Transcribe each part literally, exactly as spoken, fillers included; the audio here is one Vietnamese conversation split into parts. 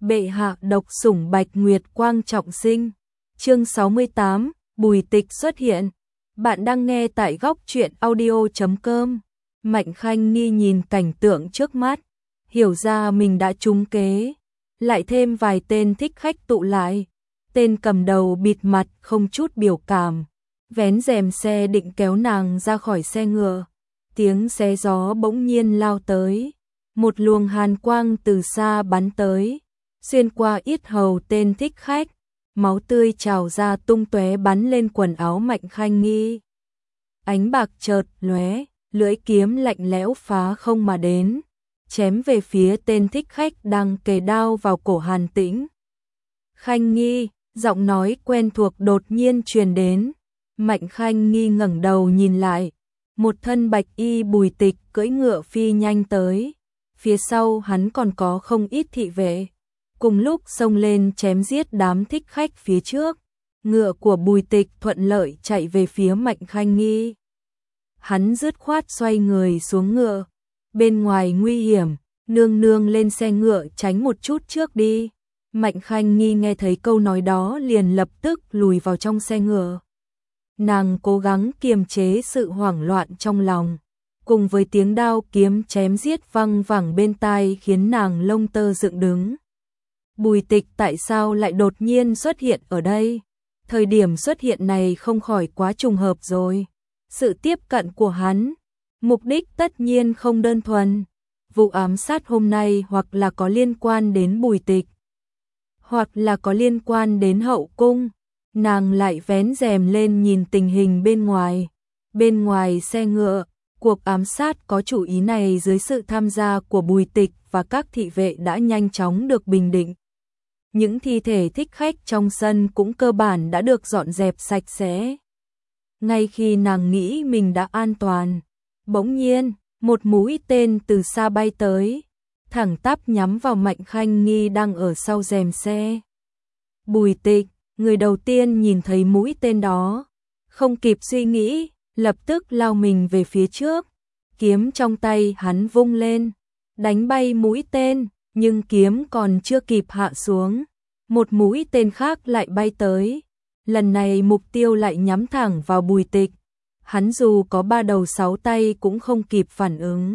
Bệ hạ độc sủng Bạch Nguyệt Quang trọng sinh. Chương sáu mươi tám, Bùi Tịch xuất hiện. Bạn đang nghe tại góc truyện audio chấm com. Mạnh Khanh Nghi nhìn cảnh tượng trước mắt, hiểu ra mình đã trúng kế, lại thêm vài tên thích khách tụ lại. Tên cầm đầu bịt mặt không chút biểu cảm, vén rèm xe định kéo nàng ra khỏi xe ngựa. Tiếng xé gió bỗng nhiên lao tới, một luồng hàn quang từ xa bắn tới, xuyên qua yết hầu tên thích khách, máu tươi trào ra tung tóe bắn lên quần áo Mạnh Khanh Nghi. Ánh bạc chợt lóe, lưỡi kiếm lạnh lẽo phá không mà đến, chém về phía tên thích khách đang kề đao vào cổ Hàn Tĩnh. Khanh Nghi, giọng nói quen thuộc đột nhiên truyền đến. Mạnh Khanh Nghi ngẩng đầu nhìn lại, một thân bạch y Bùi Tịch cưỡi ngựa phi nhanh tới, phía sau hắn còn có không ít thị vệ, cùng lúc xông lên chém giết đám thích khách phía trước. Ngựa của Bùi Tịch thuận lợi chạy về phía Mạnh Khanh Nghi. Hắn dứt khoát xoay người xuống ngựa, bên ngoài nguy hiểm, nương nương lên xe ngựa tránh một chút trước đi. Mạnh Khanh Nghi nghe thấy câu nói đó liền lập tức lùi vào trong xe ngựa. Nàng cố gắng kiềm chế sự hoảng loạn trong lòng, cùng với tiếng đao kiếm chém giết văng vẳng bên tai khiến nàng lông tơ dựng đứng. Bùi Tịch tại sao lại đột nhiên xuất hiện ở đây? Thời điểm xuất hiện này không khỏi quá trùng hợp rồi. Sự tiếp cận của hắn, mục đích tất nhiên không đơn thuần. Vụ ám sát hôm nay hoặc là có liên quan đến Bùi Tịch, hoặc là có liên quan đến hậu cung. Nàng lại vén rèm lên nhìn tình hình bên ngoài. Bên ngoài xe ngựa, cuộc ám sát có chủ ý này dưới sự tham gia của Bùi Tịch và các thị vệ đã nhanh chóng được bình định. Những thi thể thích khách trong sân cũng cơ bản đã được dọn dẹp sạch sẽ. Ngay khi nàng nghĩ mình đã an toàn, bỗng nhiên, một mũi tên từ xa bay tới, thẳng tắp nhắm vào Mạnh Khanh Nghi đang ở sau rèm xe. Bùi Tịch, người đầu tiên nhìn thấy mũi tên đó, không kịp suy nghĩ, lập tức lao mình về phía trước. Kiếm trong tay hắn vung lên, đánh bay mũi tên, nhưng kiếm còn chưa kịp hạ xuống, một mũi tên khác lại bay tới. Lần này mục tiêu lại nhắm thẳng vào Bùi Tịch. Hắn dù có ba đầu sáu tay cũng không kịp phản ứng.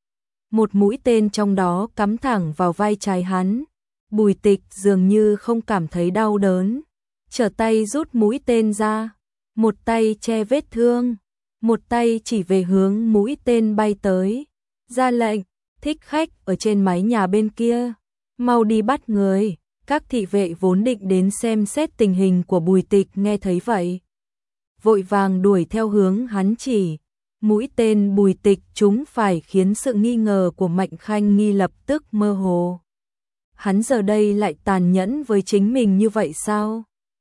Một mũi tên trong đó cắm thẳng vào vai trái hắn. Bùi Tịch dường như không cảm thấy đau đớn, trở tay rút mũi tên ra, một tay che vết thương, một tay chỉ về hướng mũi tên bay tới, ra lệnh, thích khách ở trên mái nhà bên kia, mau đi bắt người. Các thị vệ vốn định đến xem xét tình hình của Bùi Tịch nghe thấy vậy, vội vàng đuổi theo hướng hắn chỉ. Mũi tên Bùi Tịch trúng phải khiến sự nghi ngờ của Mạnh Khanh Nghi lập tức mơ hồ. Hắn giờ đây lại tàn nhẫn với chính mình như vậy sao?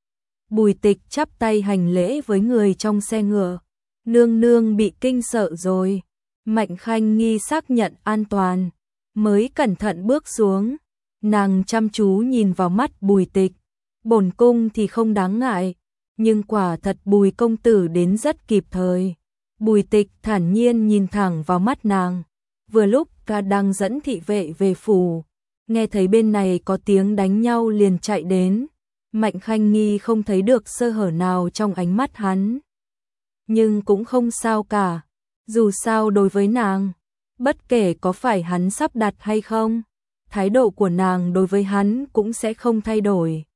Bùi Tịch chắp tay hành lễ với người trong xe ngựa. Nương nương bị kinh sợ rồi. Mạnh Khanh Nghi xác nhận an toàn, mới cẩn thận bước xuống. Nàng chăm chú nhìn vào mắt Bùi Tịch. Bổn cung thì không đáng ngại, nhưng quả thật Bùi công tử đến rất kịp thời. Bùi Tịch thản nhiên nhìn thẳng vào mắt nàng. Vừa lúc ca đang dẫn thị vệ về phủ, nghe thấy bên này có tiếng đánh nhau liền chạy đến. Mạnh Khanh Nghi không thấy được sơ hở nào trong ánh mắt hắn, nhưng cũng không sao cả. Dù sao đối với nàng, bất kể có phải hắn sắp đặt hay không, thái độ của nàng đối với hắn cũng sẽ không thay đổi.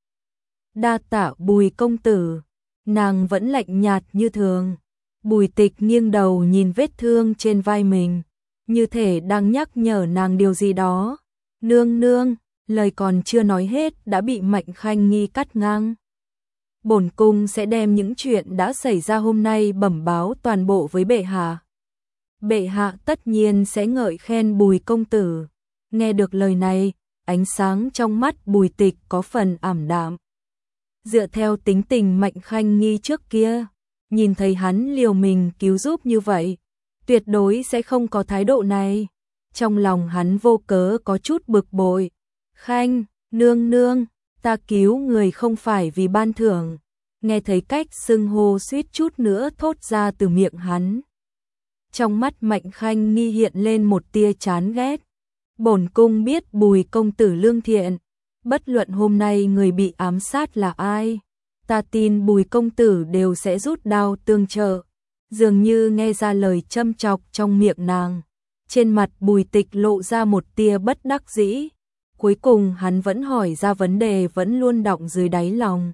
Đa tạ Bùi công tử. Nàng vẫn lạnh nhạt như thường. Bùi Tịch nghiêng đầu nhìn vết thương trên vai mình, như thể đang nhắc nhở nàng điều gì đó. Nương nương, lời còn chưa nói hết đã bị Mạnh Khanh Nghi cắt ngang. Bổn cung sẽ đem những chuyện đã xảy ra hôm nay bẩm báo toàn bộ với bệ hạ. Bệ hạ tất nhiên sẽ ngợi khen Bùi công tử. Nghe được lời này, ánh sáng trong mắt Bùi Tịch có phần ảm đạm. Dựa theo tính tình Mạnh Khanh Nghi trước kia, nhìn thấy hắn liều mình cứu giúp như vậy, tuyệt đối sẽ không có thái độ này. Trong lòng hắn vô cớ có chút bực bội. Khanh, nương nương, ta cứu người không phải vì ban thưởng. Nghe thấy cách xưng hô suýt chút nữa thốt ra từ miệng hắn. Trong mắt Mạnh Khanh Nghi hiện lên một tia chán ghét. Bổn cung biết Bùi công tử lương thiện, bất luận hôm nay người bị ám sát là ai, ta tin Bùi công tử đều sẽ rút đao tương trợ. Dường như nghe ra lời châm chọc trong miệng nàng, trên mặt Bùi Tịch lộ ra một tia bất đắc dĩ. Cuối cùng hắn vẫn hỏi ra vấn đề vẫn luôn đọng dưới đáy lòng.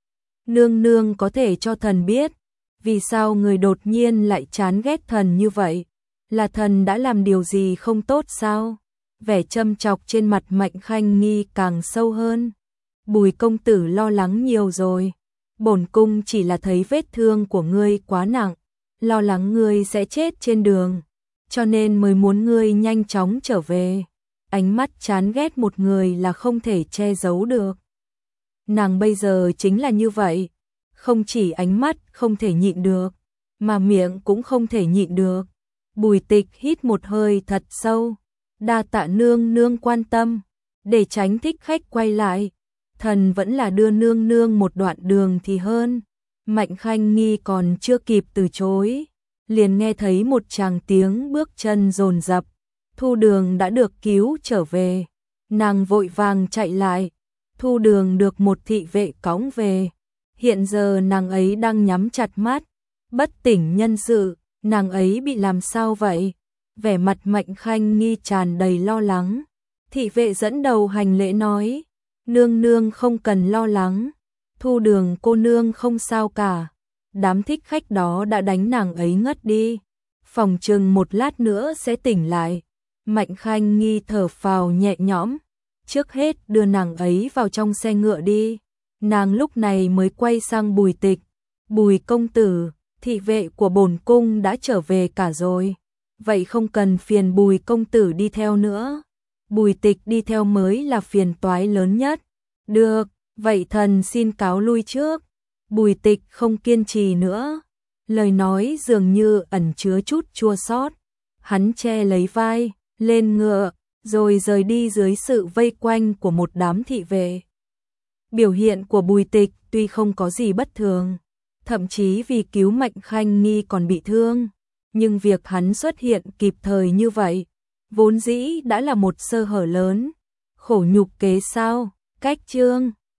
Nương nương có thể cho thần biết, vì sao người đột nhiên lại chán ghét thần như vậy? Là thần đã làm điều gì không tốt sao? Vẻ châm chọc trên mặt Mạnh Khanh Nghi càng sâu hơn. Bùi công tử lo lắng nhiều rồi. Bổn cung chỉ là thấy vết thương của ngươi quá nặng, lo lắng ngươi sẽ chết trên đường, cho nên mới muốn ngươi nhanh chóng trở về. Ánh mắt chán ghét một người là không thể che giấu được. Nàng bây giờ chính là như vậy, không chỉ ánh mắt không thể nhịn được, mà miệng cũng không thể nhịn được. Bùi Tịch hít một hơi thật sâu, đa tạ nương nương quan tâm, để tránh thích khách quay lại. Thần vẫn là đưa nương nương một đoạn đường thì hơn. Mạnh Khanh Nghi còn chưa kịp từ chối, liền nghe thấy một tràng tiếng bước chân dồn dập. Thu Đường đã được cứu trở về, nàng vội vàng chạy lại. Thu Đường được một thị vệ cõng về, hiện giờ nàng ấy đang nhắm chặt mắt, bất tỉnh nhân sự. Nàng ấy bị làm sao vậy? Vẻ mặt Mạnh Khanh Nghi tràn đầy lo lắng. Thị vệ dẫn đầu hành lễ nói, nương nương không cần lo lắng, Thu Đường cô nương không sao cả. Đám thích khách đó đã đánh nàng ấy ngất đi, phòng chừng một lát nữa sẽ tỉnh lại. Mạnh Khanh Nghi thở phào nhẹ nhõm, trước hết đưa nàng ấy vào trong xe ngựa đi. Nàng lúc này mới quay sang Bùi Tịch, Bùi công tử, thị vệ của bổn cung đã trở về cả rồi, vậy không cần phiền Bùi công tử đi theo nữa. Bùi Tịch đi theo mới là phiền toái lớn nhất. Được, vậy thần xin cáo lui trước. Bùi Tịch không kiên trì nữa, lời nói dường như ẩn chứa chút chua xót. Hắn che lấy vai, lên ngựa, rồi rời đi dưới sự vây quanh của một đám thị vệ. Biểu hiện của Bùi Tịch tuy không có gì bất thường, thậm chí vì cứu Mạnh Khanh Nghi còn bị thương, nhưng việc hắn xuất hiện kịp thời như vậy, vốn dĩ đã là một sơ hở lớn. Khổ nhục kế sao, cách chương